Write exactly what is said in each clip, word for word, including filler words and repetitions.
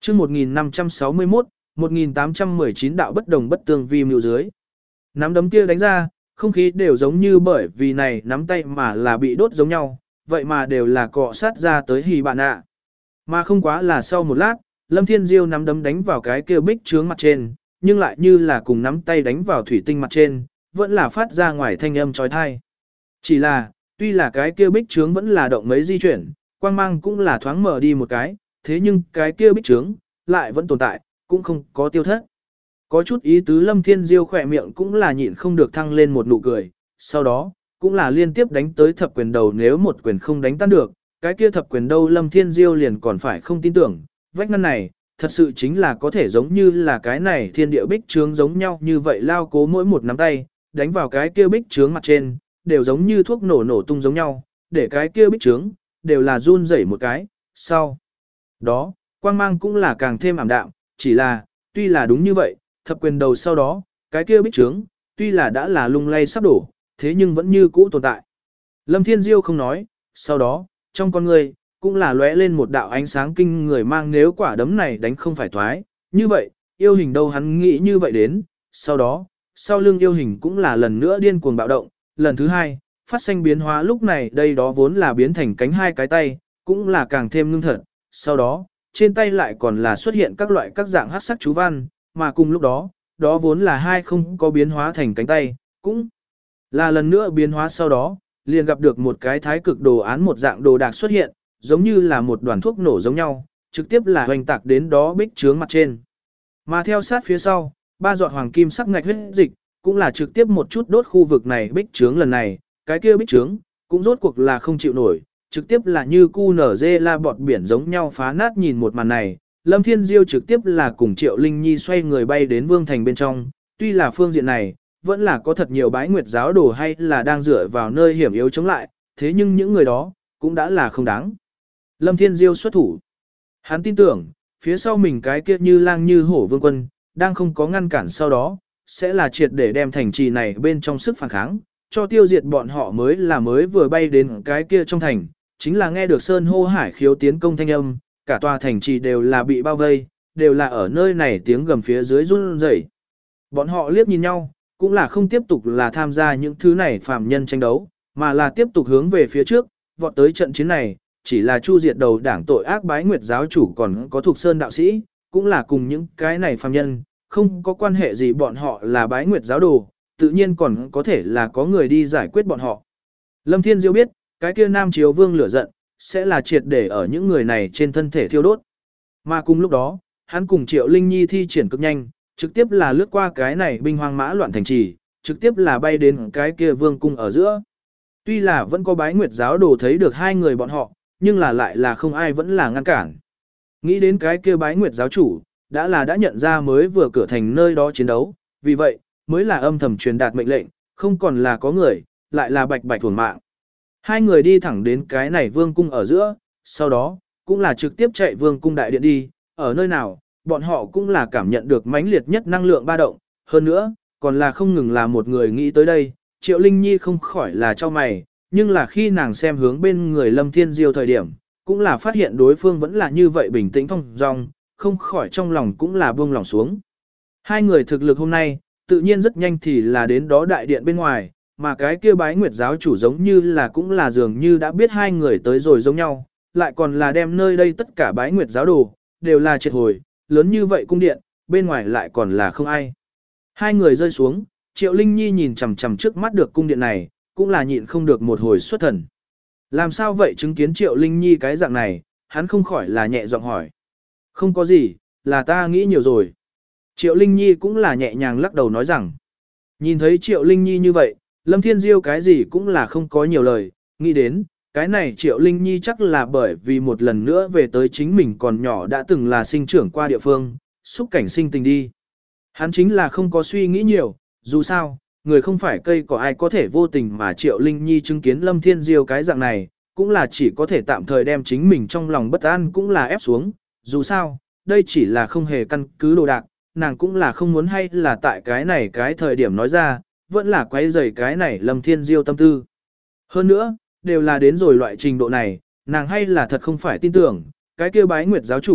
chương một nghìn năm trăm sáu mươi mốt, một nghìn tám trăm mười chín đạo bất đồng bất tương vi mưu dưới. Nắm đấm kia đánh ra, không khí đều giống như bởi vì này nắm tay mà là bị đốt giống nhau, vậy mà đều là cọ sát ra tới hì bạn ạ. Mà không quá là sau một lát, Lâm Thiên Diêu nắm đấm đánh vào cái kia bích trướng mặt trên, nhưng lại như là cùng nắm tay đánh vào thủy tinh mặt trên, vẫn là phát ra ngoài thanh âm chói tai. Chỉ là, tuy là cái kia bích trướng vẫn là động mấy di chuyển, quang mang cũng là thoáng mở đi một cái, thế nhưng cái kia bích trướng lại vẫn tồn tại, cũng không có tiêu thất. Có chút ý tứ Lâm Thiên Diêu khỏe miệng cũng là nhịn không được thăng lên một nụ cười, sau đó, cũng là liên tiếp đánh tới thập quyền đầu, nếu một quyền không đánh tan được, cái kia thập quyền đâu Lâm Thiên Diêu liền còn phải không tin tưởng, vách ngăn này, thật sự chính là có thể giống như là cái này thiên địa bích trướng giống nhau như vậy lao cố mỗi một nắm tay, đánh vào cái kia bích trướng mặt trên, đều giống như thuốc nổ nổ tung giống nhau, để cái kia bích trướng, đều là run rẩy một cái, sau đó, quang mang cũng là càng thêm ảm đạm, chỉ là, tuy là đúng như vậy, thập quyền đầu sau đó, cái kia bích trướng, tuy là đã là lung lay sắp đổ, thế nhưng vẫn như cũ tồn tại. Lâm Thiên Diêu không nói, sau đó, trong con người, cũng là lóe lên một đạo ánh sáng kinh người mang nếu quả đấm này đánh không phải thoái, như vậy, yêu hình đâu hắn nghĩ như vậy đến, sau đó, sau lưng yêu hình cũng là lần nữa điên cuồng bạo động, lần thứ hai, phát sinh biến hóa lúc này đây đó vốn là biến thành cánh hai cái tay, cũng là càng thêm ngưng thật, sau đó, trên tay lại còn là xuất hiện các loại các dạng hắc sắc chú văn, mà cùng lúc đó, đó vốn là hai không có biến hóa thành cánh tay, cũng là lần nữa biến hóa sau đó, liền gặp được một cái thái cực đồ án một dạng đồ đạc xuất hiện, giống như là một đoàn thuốc nổ giống nhau, trực tiếp là hoành tạc đến đó bích trướng mặt trên. Mà theo sát phía sau, ba giọt hoàng kim sắc ngạch huyết dịch, cũng là trực tiếp một chút đốt khu vực này bích trướng lần này, cái kia bích trướng, cũng rốt cuộc là không chịu nổi, trực tiếp là như cu nở dê la bọt biển giống nhau phá nát nhìn một màn này. Lâm Thiên Diêu trực tiếp là cùng Triệu Linh Nhi xoay người bay đến Vương Thành bên trong, tuy là phương diện này, vẫn là có thật nhiều bái nguyệt giáo đồ hay là đang dựa vào nơi hiểm yếu chống lại, thế nhưng những người đó, cũng đã là không đáng. Lâm Thiên Diêu xuất thủ. Hắn tin tưởng, phía sau mình cái kia như lang như hổ vương quân, đang không có ngăn cản sau đó, sẽ là triệt để đem thành trì này bên trong sức phản kháng, cho tiêu diệt bọn họ mới là mới vừa bay đến cái kia trong thành, chính là nghe được sơn hô hải khiếu tiến công thanh âm, cả tòa thành trì đều là bị bao vây, đều là ở nơi này tiếng gầm phía dưới run rẩy. Bọn họ liếc nhìn nhau, cũng là không tiếp tục là tham gia những thứ này phàm nhân tranh đấu, mà là tiếp tục hướng về phía trước, vọt tới trận chiến này, chỉ là chu diệt đầu đảng tội ác bái nguyệt giáo chủ còn có thuộc sơn đạo sĩ, cũng là cùng những cái này phàm nhân, không có quan hệ gì bọn họ là bái nguyệt giáo đồ, tự nhiên còn có thể là có người đi giải quyết bọn họ. Lâm Thiên Diêu biết, cái kia Nam Chiếu Vương lửa giận, sẽ là triệt để ở những người này trên thân thể thiêu đốt. Mà cùng lúc đó, hắn cùng Triệu Linh Nhi thi triển cực nhanh, trực tiếp là lướt qua cái này binh hoang mã loạn thành trì, trực tiếp là bay đến cái kia vương cung ở giữa. Tuy là vẫn có bái nguyệt giáo đồ thấy được hai người bọn họ, nhưng là lại là không ai vẫn là ngăn cản. Nghĩ đến cái kia bái nguyệt giáo chủ, đã là đã nhận ra mới vừa cửa thành nơi đó chiến đấu, vì vậy, mới là âm thầm truyền đạt mệnh lệnh, không còn là có người, lại là bạch bạch thuần mạng. Hai người đi thẳng đến cái này vương cung ở giữa, sau đó, cũng là trực tiếp chạy vương cung đại điện đi, ở nơi nào, bọn họ cũng là cảm nhận được mãnh liệt nhất năng lượng ba động, hơn nữa, còn là không ngừng là một người nghĩ tới đây, Triệu Linh Nhi không khỏi là cho mày, nhưng là khi nàng xem hướng bên người Lâm Thiên Diêu thời điểm, cũng là phát hiện đối phương vẫn là như vậy bình tĩnh phong dong, không khỏi trong lòng cũng là buông lòng xuống. Hai người thực lực hôm nay, tự nhiên rất nhanh thì là đến đó đại điện bên ngoài, mà cái kia bái nguyệt giáo chủ giống như là cũng là dường như đã biết hai người tới rồi giống nhau, lại còn là đem nơi đây tất cả bái nguyệt giáo đồ, đều là triệt hồi, lớn như vậy cung điện, bên ngoài lại còn là không ai. Hai người rơi xuống, Triệu Linh Nhi nhìn chằm chằm trước mắt được cung điện này, cũng là nhịn không được một hồi xuất thần. Làm sao vậy chứng kiến Triệu Linh Nhi cái dạng này, hắn không khỏi là nhẹ giọng hỏi. Không có gì, là ta nghĩ nhiều rồi. Triệu Linh Nhi cũng là nhẹ nhàng lắc đầu nói rằng. Nhìn thấy Triệu Linh Nhi như vậy, Lâm Thiên Diêu cái gì cũng là không có nhiều lời, nghĩ đến, cái này Triệu Linh Nhi chắc là bởi vì một lần nữa về tới chính mình còn nhỏ đã từng là sinh trưởng qua địa phương, xúc cảnh sinh tình đi. Hắn chính là không có suy nghĩ nhiều, dù sao, người không phải cây có ai có thể vô tình mà Triệu Linh Nhi chứng kiến Lâm Thiên Diêu cái dạng này, cũng là chỉ có thể tạm thời đem chính mình trong lòng bất an cũng là ép xuống, dù sao, đây chỉ là không hề căn cứ đồ đạc, nàng cũng là không muốn hay là tại cái này cái thời điểm nói ra, vẫn là quấy rầy cái này Lâm Thiên Diêu tâm tư. Hơn nữa, đều là đến rồi loại trình độ này, nàng hay là thật không phải tin tưởng, cái kia bái nguyệt giáo chủ,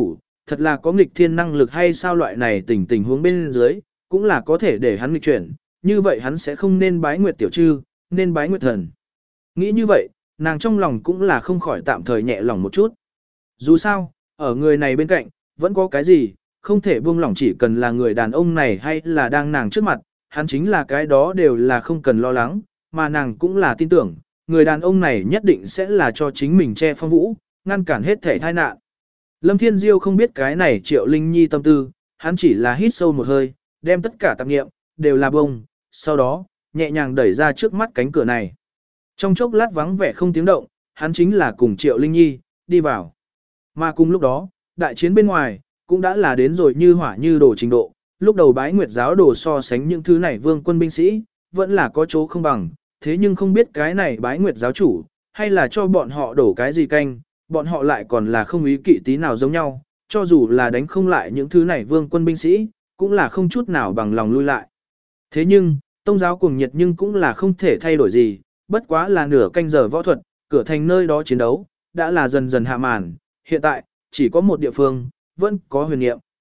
thật là có nghịch thiên năng lực hay sao loại này tình tình huống bên dưới, cũng là có thể để hắn nghịch chuyển, như vậy hắn sẽ không nên bái Nguyệt tiểu trư, nên bái Nguyệt thần. Nghĩ như vậy, nàng trong lòng cũng là không khỏi tạm thời nhẹ lòng một chút. Dù sao, ở người này bên cạnh, vẫn có cái gì, không thể buông lỏng chỉ cần là người đàn ông này hay là đang nàng trước mặt, hắn chính là cái đó đều là không cần lo lắng, mà nàng cũng là tin tưởng, người đàn ông này nhất định sẽ là cho chính mình che phong vũ, ngăn cản hết thể tai nạn. Lâm Thiên Diêu không biết cái này Triệu Linh Nhi tâm tư, hắn chỉ là hít sâu một hơi, đem tất cả tạp nghiệm, đều là bông, sau đó, nhẹ nhàng đẩy ra trước mắt cánh cửa này. Trong chốc lát vắng vẻ không tiếng động, hắn chính là cùng Triệu Linh Nhi, đi vào. Mà cùng lúc đó, đại chiến bên ngoài, cũng đã là đến rồi như hỏa như đổ trình độ, lúc đầu bái nguyệt giáo đồ so sánh những thứ này vương quân binh sĩ, vẫn là có chỗ không bằng, thế nhưng không biết cái này bái nguyệt giáo chủ, hay là cho bọn họ đổ cái gì canh, bọn họ lại còn là không ý kỵ tí nào giống nhau, cho dù là đánh không lại những thứ này vương quân binh sĩ, cũng là không chút nào bằng lòng lui lại. Thế nhưng, tông giáo cuồng nhiệt nhưng cũng là không thể thay đổi gì, bất quá là nửa canh giờ võ thuật, cửa thành nơi đó chiến đấu, đã là dần dần hạ màn, hiện tại, chỉ có một địa phương, vẫn có huyền niệm.